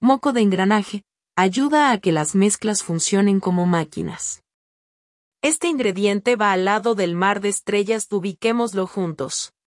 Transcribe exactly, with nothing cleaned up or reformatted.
moco de engranaje, ayuda a que las mezclas funcionen como máquinas. Este ingrediente va al lado del mar de estrellas, ubiquémoslo juntos.